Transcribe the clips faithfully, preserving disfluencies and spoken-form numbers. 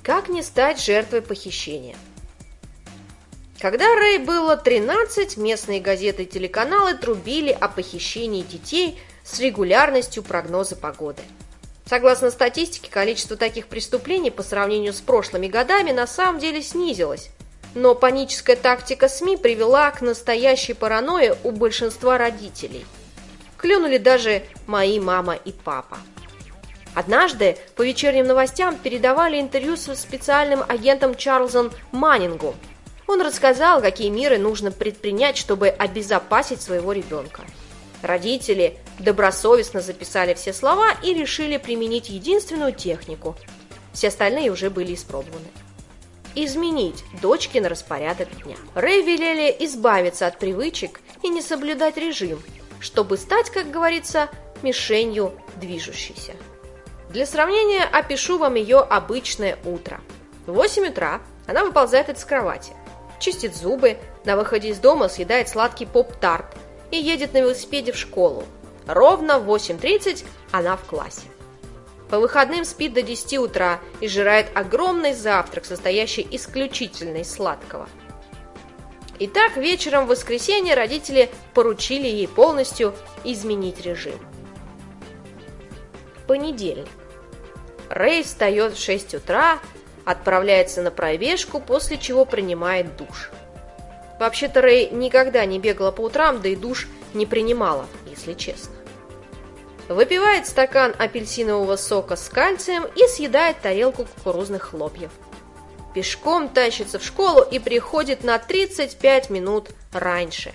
Как не стать жертвой похищения? Когда Рэй было тринадцать, местные газеты и телеканалы трубили о похищении детей с регулярностью прогноза погоды. Согласно статистике, количество таких преступлений по сравнению с прошлыми годами на самом деле снизилось, но паническая тактика СМИ привела к настоящей паранойе у большинства родителей. Клюнули даже мои мама и папа. Однажды по вечерним новостям передавали интервью со специальным агентом Чарльзом Маннингом. Он рассказал, какие меры нужно предпринять, чтобы обезопасить своего ребенка. Родители добросовестно записали все слова и решили применить единственную технику. Все остальные уже были испробованы. Изменить дочкин распорядок дня. Рэй велели избавиться от привычек и не соблюдать режим, чтобы стать, как говорится, мишенью движущейся. Для сравнения опишу вам ее обычное утро. В восемь утра она выползает из кровати, чистит зубы, на выходе из дома съедает сладкий поп-тарт и едет на велосипеде в школу. Ровно в восемь тридцать она в классе. По выходным спит до десяти утра и жрает огромный завтрак, состоящий исключительно из сладкого. Итак, вечером в воскресенье родители поручили ей полностью изменить режим. Понедельник. Рэй встает в шесть утра, отправляется на пробежку, после чего принимает душ. Вообще-то Рэй никогда не бегала по утрам, да и душ не принимала, если честно. Выпивает стакан апельсинового сока с кальцием и съедает тарелку кукурузных хлопьев. Пешком тащится в школу и приходит на тридцать пять минут раньше.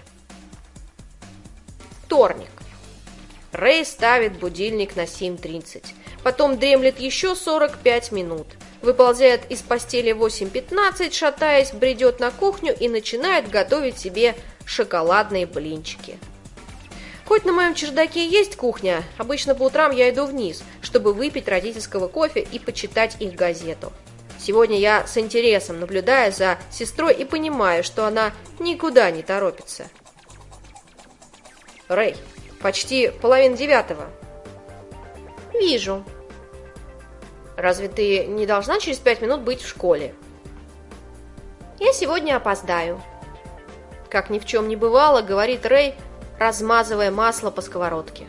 Вторник. Рэй ставит будильник на семь тридцать. Потом дремлет еще сорок пять минут. Выползает из постели в восемь пятнадцать, шатаясь, бредет на кухню и начинает готовить себе шоколадные блинчики. Хоть на моем чердаке есть кухня, обычно по утрам я иду вниз, чтобы выпить родительского кофе и почитать их газету. Сегодня я с интересом наблюдаю за сестрой и понимаю, что она никуда не торопится. Рэй, почти половина девятого. Вижу. Разве ты не должна через пять минут быть в школе? Я сегодня опоздаю. Как ни в чем не бывало, говорит Рэй, размазывая масло по сковородке.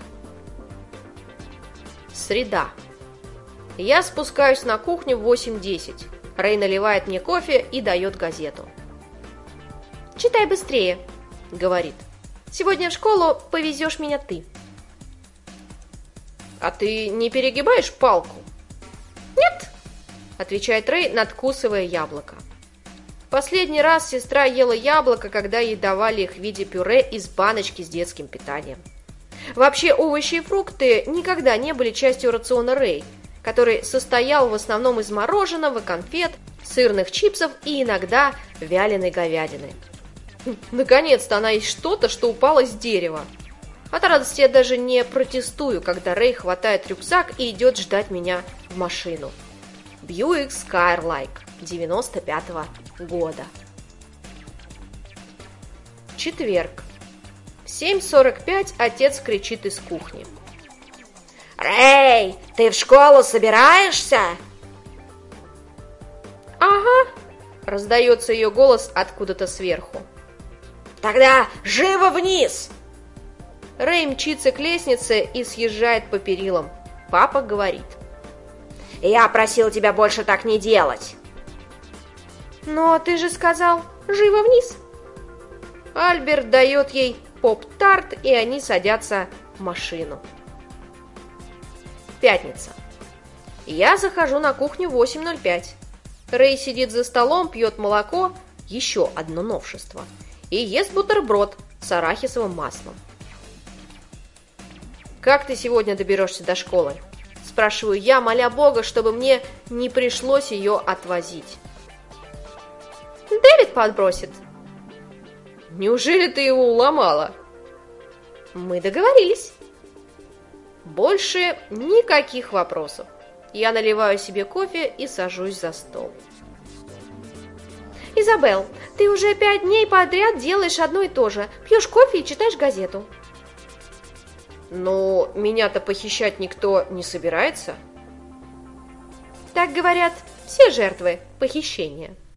Среда. Я спускаюсь на кухню в восемь десять. Рэй наливает мне кофе и дает газету. «Читай быстрее», — говорит. «Сегодня в школу повезешь меня ты». «А ты не перегибаешь палку?» «Нет», — отвечает Рэй, надкусывая яблоко. Последний раз сестра ела яблоко, когда ей давали их в виде пюре из баночки с детским питанием. Вообще, овощи и фрукты никогда не были частью рациона Рэй, который состоял в основном из мороженого, конфет, сырных чипсов и иногда вяленой говядины. Наконец-то она ест что-то, что упало с дерева. От радости я даже не протестую, когда Рэй хватает рюкзак и идет ждать меня в машину. Бьюик Скайлайк девяносто пятого года. Четверг. В семь сорок пять отец кричит из кухни. «Рэй, ты в школу собираешься?» «Ага», — раздается ее голос откуда-то сверху. «Тогда живо вниз!» Рэй мчится к лестнице и съезжает по перилам. Папа говорит. «Я просил тебя больше так не делать». «Но ты же сказал, живо вниз!» Альберт дает ей поп-тарт, и они садятся в машину. Пятница. Я захожу на кухню в восемь ноль пять. Рэй сидит за столом, пьет молоко, еще одно новшество, и ест бутерброд с арахисовым маслом. «Как ты сегодня доберешься до школы?» – спрашиваю я, моля Бога, чтобы мне не пришлось ее отвозить. «Дэвид подбросит». «Неужели ты его уломала?» «Мы договорились». Больше никаких вопросов. Я наливаю себе кофе и сажусь за стол. «Изабелл, ты уже пять дней подряд делаешь одно и то же. Пьешь кофе и читаешь газету». «Но меня-то похищать никто не собирается». «Так говорят все жертвы похищения.